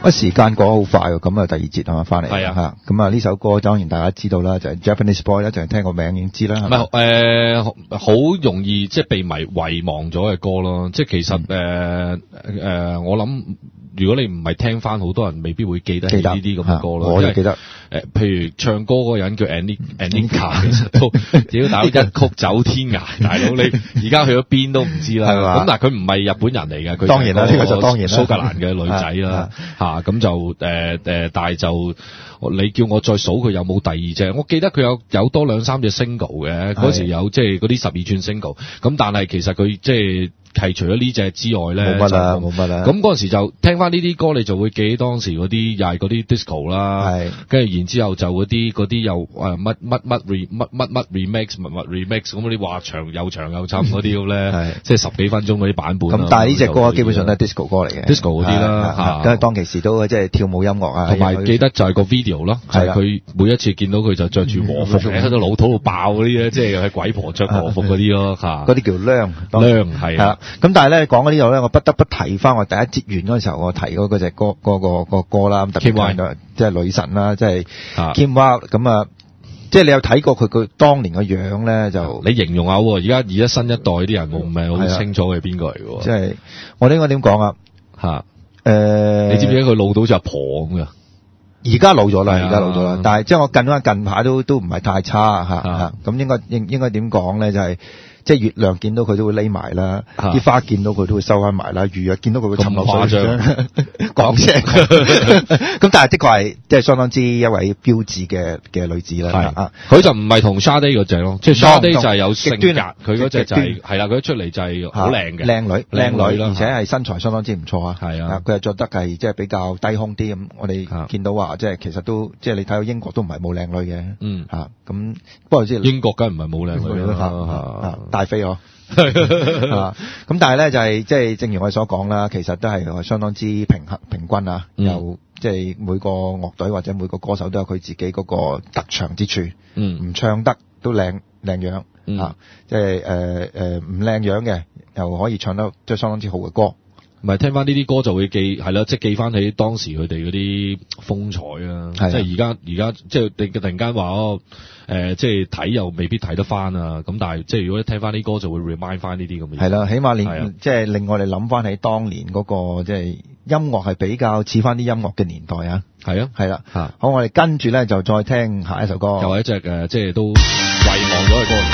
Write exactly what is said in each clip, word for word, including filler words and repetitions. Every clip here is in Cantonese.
喂，時間過得好快喎，咁啊第二節係嘛翻嚟係啊嚇，咁啊呢首歌當然大家知道啦，就係 Japanese Boy 咧，就係聽個名已經知啦。 唔係誒，好容易即係被迷遺忘咗嘅歌咯。即係其實誒誒、嗯呃，我諗如果你唔係聽翻，好多人未必會記得起呢啲咁嘅歌咯。 我就記得。 誒，譬如唱歌嗰個人叫 Anika， 其實都屌大佬一曲走天涯，大佬你而家去咗邊都唔知啦。咁但係佢唔係日本人嚟嘅，佢當然啦，呢個就當然啦， 蘇格蘭嘅女仔啦嚇，咁就誒誒，但係就你叫我再數佢有冇第二隻？我記得佢有有多兩三隻 single 嘅，嗰時有即係嗰啲十二寸 single，咁但係其實佢即係。係除咗呢隻之外咧， 冇乜啦，冇乜啦。 咁嗰陣時就聽翻呢啲歌，你就會記起當時嗰啲又係嗰啲 disco 啦，係跟住然之後就嗰啲嗰啲又誒乜乜乜 re 乜乜乜 remix 乜乜 remix 咁嗰啲話長又長又深嗰啲咧，即係十幾分鐘嗰啲版本。咁但係呢隻歌基本上都係 disco 歌嚟嘅 ，disco 嗰啲啦嚇。 咁啊當其時都即係跳舞音樂啊， 同埋記得就係個 video 咯，就係佢每一次見到佢就着住和服喺度老土到爆嗰啲咧，即係係鬼婆着和服嗰啲咯嚇。 嗰啲叫娘娘係啊。 咁但係咧講。呢度咧，我不得不提翻我第一節完嗰陣時候，我提嗰嗰隻歌嗰、嗰個、嗰個歌啦，特別係即係女神啦，即係 Kim Wilde 咁啊，即係你有睇過佢佢當年嘅樣咧，就你形容下喎。而家而家新一代啲人我唔係好清楚佢係邊個嚟嘅喎。 即係我應該點講啊？嚇誒、呃， 你知唔知佢老到就係婆咁㗎？ 而家老咗啦，而家老咗啦。但係即係我近翻近排都都唔係太差嚇嚇。咁應該應應該點講咧？就係、是。即係月亮見到佢都會匿埋啦，啲花見到佢都會收翻埋啦，魚啊見到佢會沉落水上講聲。咁但係的確係即係相當之一位標誌嘅嘅女子啦。啊， 佢就唔係同 Sade 嗰隻咯，即係 Sade 就係有性格，佢嗰隻就係係啦，佢一出嚟就係好靚嘅靚女靚女，而且係身材相當之唔錯啊。 係啊， 佢係着得係即係比較低胸啲咁。我哋見到話即係其實都即係你睇到英國都唔係冇靚女嘅。嗯嚇咁，不過即係英國梗係唔係冇靚女啦。大飛嗬，咁但係咧就係即係正如我哋所講啦，其實都係相當之平衡平均啊，嗯、有即係每個樂隊或者每個歌手都有佢自己嗰個特長之處，嗯，唔唱得都靚靚樣，嗯、啊，即係誒誒唔靚樣嘅又可以唱得即係相當之好嘅歌。 唔係聽翻呢啲歌就會記係啦，即係記翻起當時佢哋嗰啲風采啊！即係而家而家即係你突然間話哦誒，即係睇又未必睇得翻啊！咁但係即係如果你聽翻啲歌就會 remind 翻呢啲咁嘅嘢。係啦， 起碼令即係令我哋諗翻起當年嗰個即係音樂係比較似翻啲音樂嘅年代啊！係啊，係啦，嚇好，我哋跟住咧就再聽下一首歌， 又係一隻誒，即係都遺忘咗嘅歌。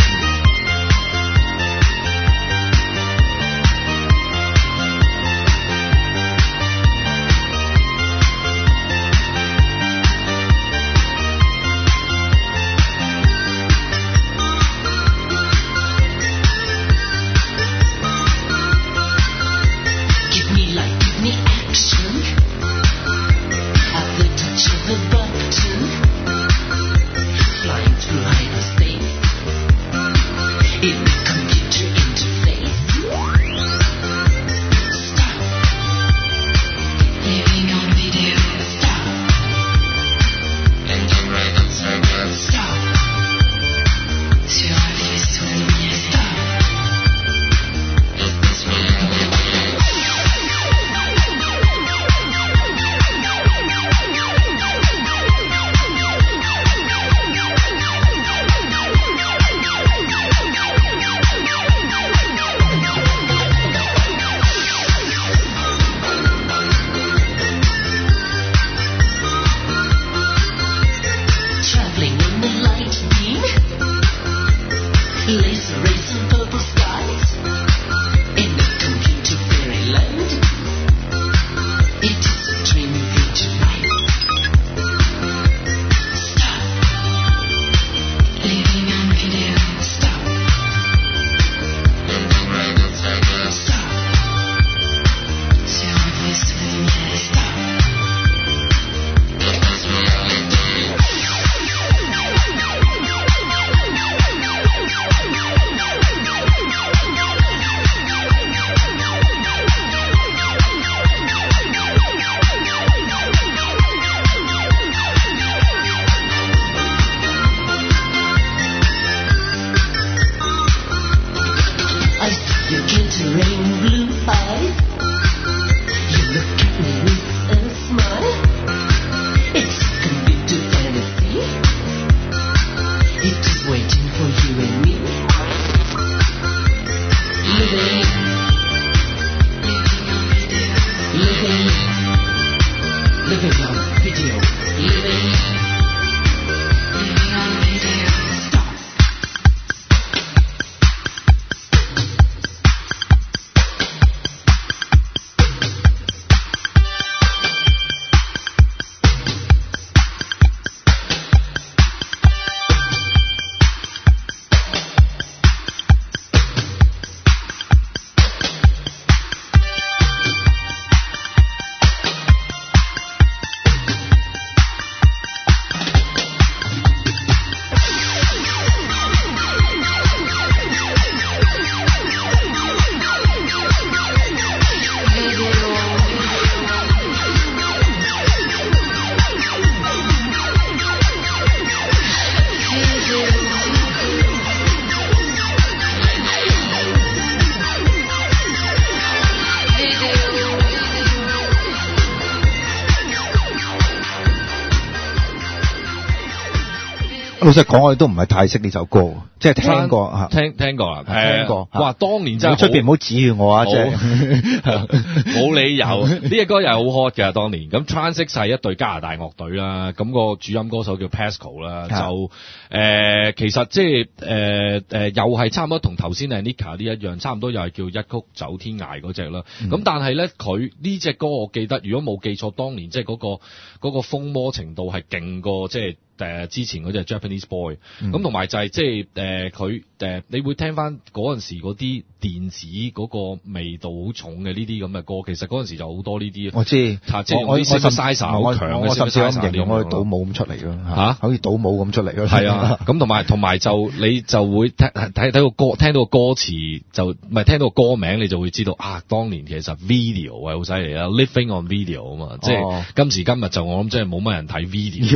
Flying through hyperspace. 老實講，我哋都唔係太識呢首歌，即係聽過嚇， 聽聽過啦， 聽過。 哇！當年真係出邊唔好指住我啊，即係冇理由。呢隻歌又係好 hot 嘅，當年。咁 Transix 係一隊加拿大樂隊啦，咁個主音歌手叫 Pascal 啦，就誒其實即係誒誒又係差唔多同頭先 Anika 呢一樣，差唔多又係叫一曲走天涯嗰隻啦。咁但係咧，佢呢隻歌我記得，如果冇記錯，當年即係嗰個嗰個風魔程度係勁過即係。誒之前嗰隻 Japanese Boy，咁同埋就係即係誒佢誒，你會聽翻嗰陣時嗰啲電子嗰個味道好重嘅呢啲咁嘅歌，其實嗰陣時就好多呢啲。 我知， 嚇，即係啲 synthesizer 好強嘅 synthesizer，我甚至咁形容我倒舞咁出嚟咯嚇，好似倒舞咁出嚟咯。係啊，咁同埋同埋就你就會睇睇睇個歌，聽到個歌詞就唔係聽到個歌名，你就會知道啊，當年其實 video 係好犀利啦 ，living on video 啊嘛，即係今時今日就我諗即係冇乜人睇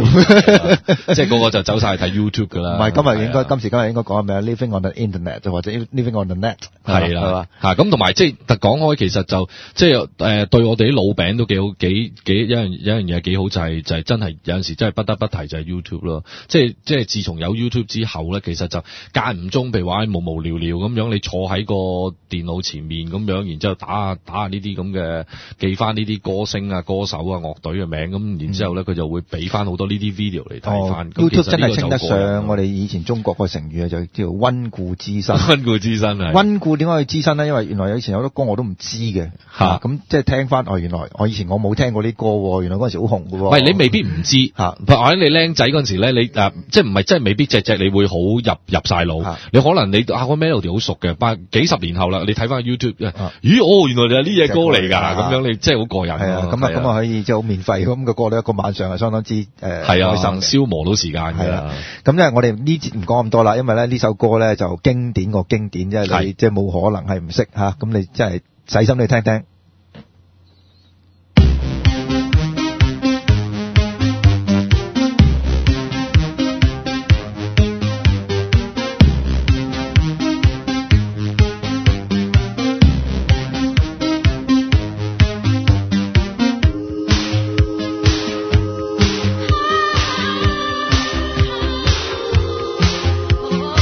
video。即係個個就走晒去睇 YouTube 噶啦， 唔係今日應該今時今日應該講咩啊 ？Living on the internet 或者 living on the net 係啦，嚇咁同埋即係特講開，其實就即係誒對我哋啲老餅都幾好，幾幾有樣有樣嘢幾好，就係就係真係有陣時真係不得不提就係 YouTube 咯。即係即係自從有 YouTube 之後咧，其實就間唔中，譬如話無無聊聊咁樣，你坐喺個電腦前面咁樣，然之後打下打下呢啲咁嘅記翻呢啲歌星啊、歌手啊、樂隊嘅名咁，然之後咧佢就會俾翻好多呢啲 video 嚟睇。 哦、YouTube 真係稱得上我哋以前中國個成語啊，就叫溫故知新。 溫故知新係。溫故點解要知新咧？因為原來以前有好多歌我都唔知嘅嚇，咁即係聽翻哦，原來我以前我冇聽過啲歌喎，原來嗰陣時好紅嘅喎。唔係你未必唔知嚇，或者你僆仔嗰陣時咧，你誒即係唔係真係未必隻隻你會好入入曬腦。你可能你啊個 melody 好熟嘅，但幾十年後啦，你睇翻 YouTube，咦哦，原來就係呢隻歌嚟㗎，咁樣你真係好過癮。係啊，咁啊咁啊可以即係好免費咁個歌咧，一個晚上係相當之誒開心，消磨到時間㗎啦。咁因為我哋呢節唔講咁多啦，因為咧呢首歌咧就經典過經典，即係你即係冇可能係唔識嚇，咁你真係細心去聽聽。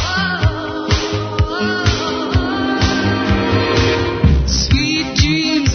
Sweet dreams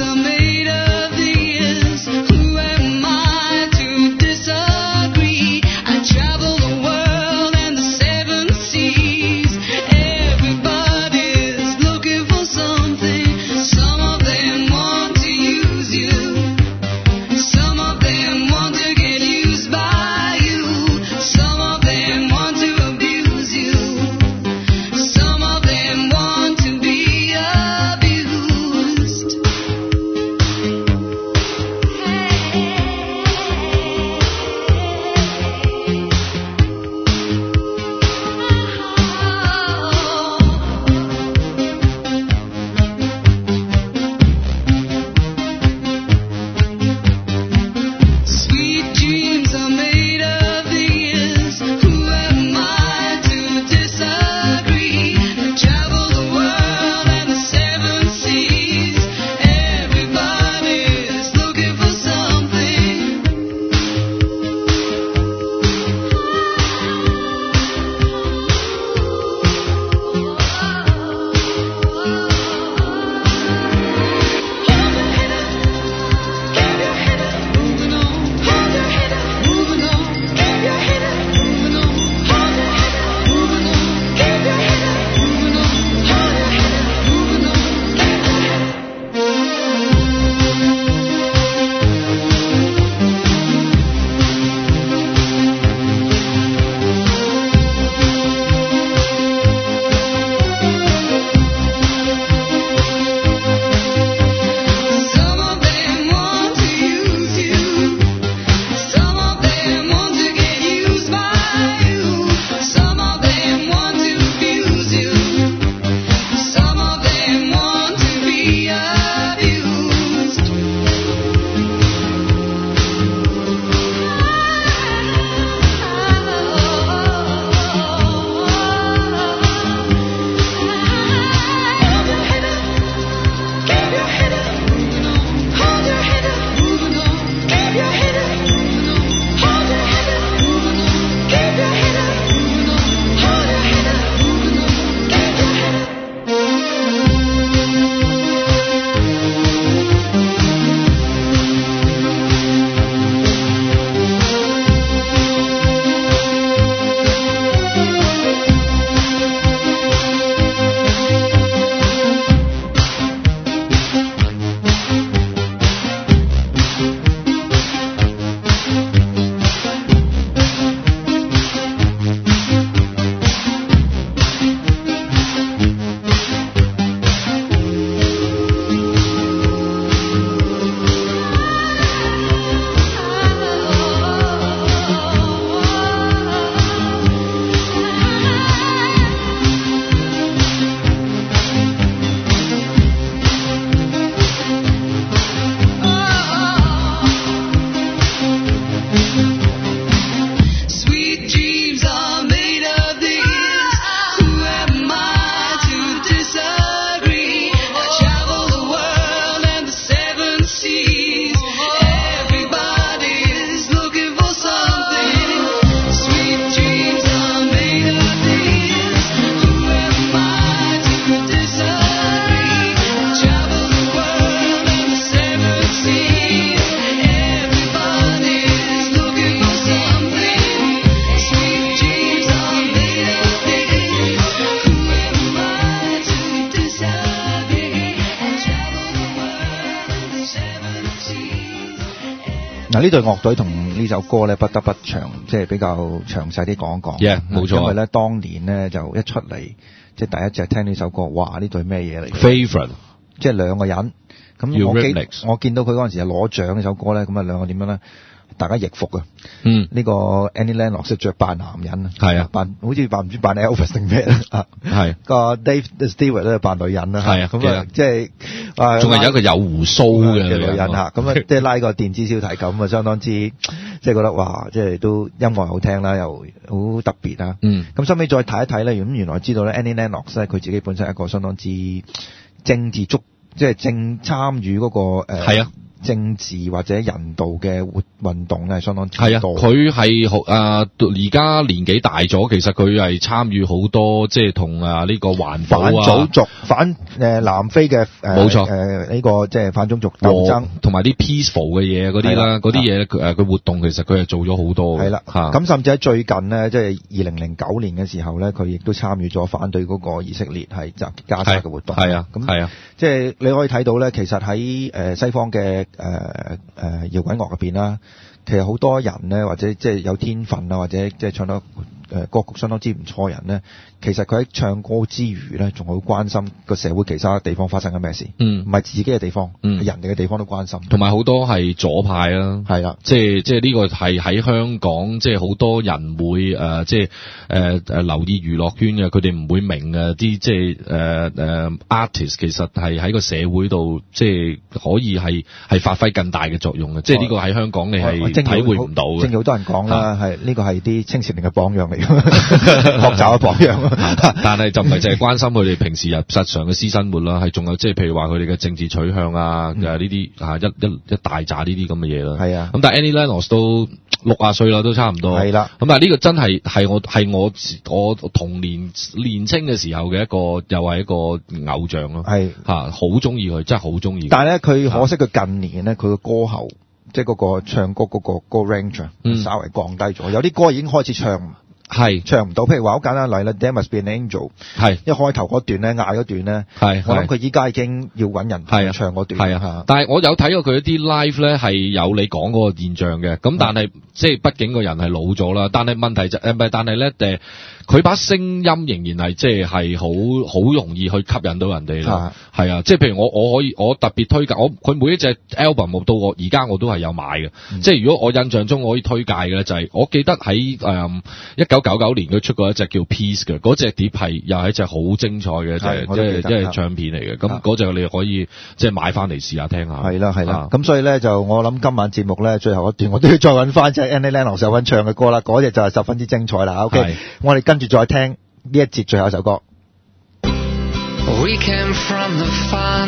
嗱，呢隊樂隊同呢首歌咧，不得不詳，即係比較詳細啲講一講。 Yeah，冇錯。 因為咧，當年咧就一出嚟，即係第一隻聽呢首歌，哇！呢隊咩嘢嚟 ？Favourite， 即係兩個人。咁我記我見到佢嗰陣時就攞獎呢首歌咧，咁啊兩個點樣咧？大家易服啊！ 嗯， 呢個 Annie Lennox 識着扮男人啊， 係啊， 扮好似扮唔知扮 Elvis 定咩啊，係個 Dave Stewart 咧扮女人啦， 係啊， 咁啊即係啊， 仲係有一個有胡鬚嘅女人嚇，咁啊即係拉個電子小提琴啊，相當之即係覺得哇，即係都音樂好聽啦，又好特別啊， 嗯， 咁收尾再睇一睇咧，咁原來知道咧 Annie Lennox 咧佢自己本身係一個相當之政治足，即係正參與嗰個誒係啊。政治或者人道嘅活運動咧，係相當之多。係啊， 佢係好啊，而家年紀大咗，其實佢係參與好多，即係同啊呢個環保啊、反種族、反誒、呃、南非嘅誒冇錯誒呢個即係反種族鬥爭，同埋啲 peaceful 嘅嘢嗰啲啦，嗰啲嘢誒佢活動其實佢係做咗好多嘅。係啦，咁甚至喺最近呢，即係二零零九年嘅時候咧，佢亦都參與咗反對嗰個以色列係襲擊加沙嘅活動。係啊，咁係啊，即係你可以睇到咧，其實喺誒西方嘅誒誒搖滾樂入邊啦，其實好多人咧，或者即係有天分啊，或者即係唱得誒歌曲相當之唔錯人咧，其實佢喺唱歌之餘咧，仲好關心個社會其他地方發生緊咩事。嗯，唔係自己嘅地方，嗯，人哋嘅地方都關心。同埋好多係左派啦，係啦，即係即係呢個係喺香港，即係好多人會誒、呃，即係誒誒留意娛樂圈嘅，佢哋唔會明啊啲即係誒誒 artist 其實係喺個社會度，即係可以係係發揮更大嘅作用嘅。即係呢個喺香港你係體會唔到嘅。正如好多人講啦，係呢個係啲青少年嘅榜樣嚟。學習嘅榜樣，但係就唔係淨係關心佢哋平時日實常嘅私生活啦，係仲有即係譬如話佢哋嘅政治取向啊，誒呢啲啊一一一大紮呢啲咁嘅嘢啦。係啊，咁但係 Annie Lennox 都六啊歲啦，都差唔多。係啦，咁但係呢個真係係我係我我童年年青嘅時候嘅一個又係一個偶像咯。係嚇，好中意佢，真係好中意。但係咧，佢可惜佢近年咧，佢嘅歌喉。即係嗰個唱歌嗰個歌 range 稍微降低咗，有啲歌已經開始唱係唱唔到，譬如話好簡單例啦 ，There Must Be an Angel 係一開頭嗰段咧嗌嗰段咧，係我諗佢依家已經要揾人唱嗰段係啊，但係我有睇過佢一啲 live 咧係有你講嗰個現象嘅，咁但係即係畢竟個人係老咗啦，但係問題就誒唔係，但係咧誒佢把聲音仍然係即係係好好容易去吸引到人哋啦，係啊，即係譬如我我可以我特別推介我佢每一隻 album 到我而家我都係有買嘅，嗯、即係如果我印象中我可以推介嘅咧就係、是、我記得喺誒一九九九年佢出過一隻叫 Peace 嘅，嗰隻碟係又係一隻好精彩嘅，即係即係即係唱片嚟嘅，咁嗰隻你可以即係買翻嚟試下聽下。係啦係啦，咁、啊、所以咧就我諗今晚節目咧最後一段我都要再揾翻即係 Annie Lennox 有份唱嘅歌啦，嗰隻就係十分之精彩啦。OK， 我哋跟住再聽呢一節最後一首歌。We came from the far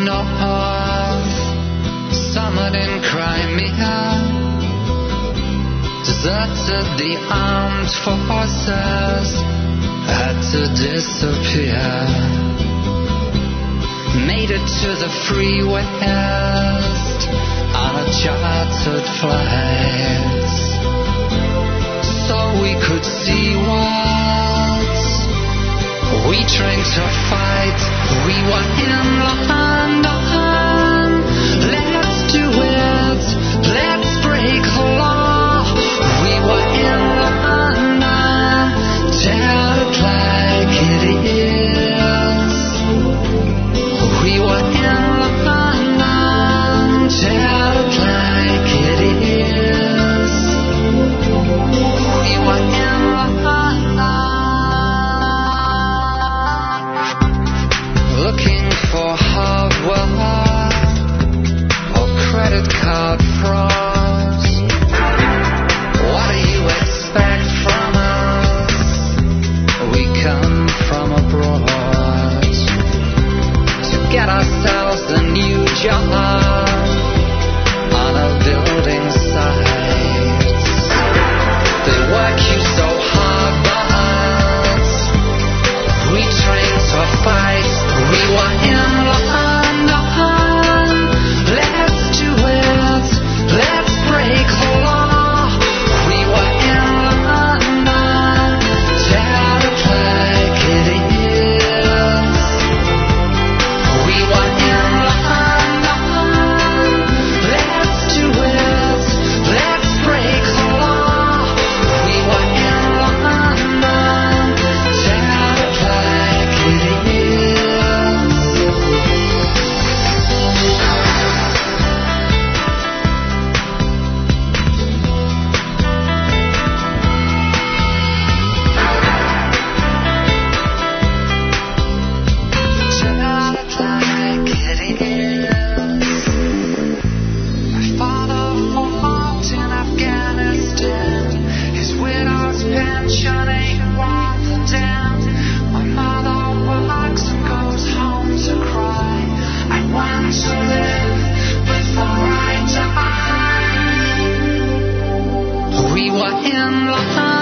north, summered in Crimea, deserted the armed forces, had to disappear, made it to the free west on a chartered flight, so we could see what we trained to fight. We were in London. Let's do it. Let's break the law. We were in London. Tell it like it is. We were in London. Tell it like it is. We were in London. Looking for hardware or credit card frauds. What do you expect from us? We come from abroad to get ourselves a new job on a building site. They work you so hard, but we train to fight. We were in London. must live before I die. We were in line.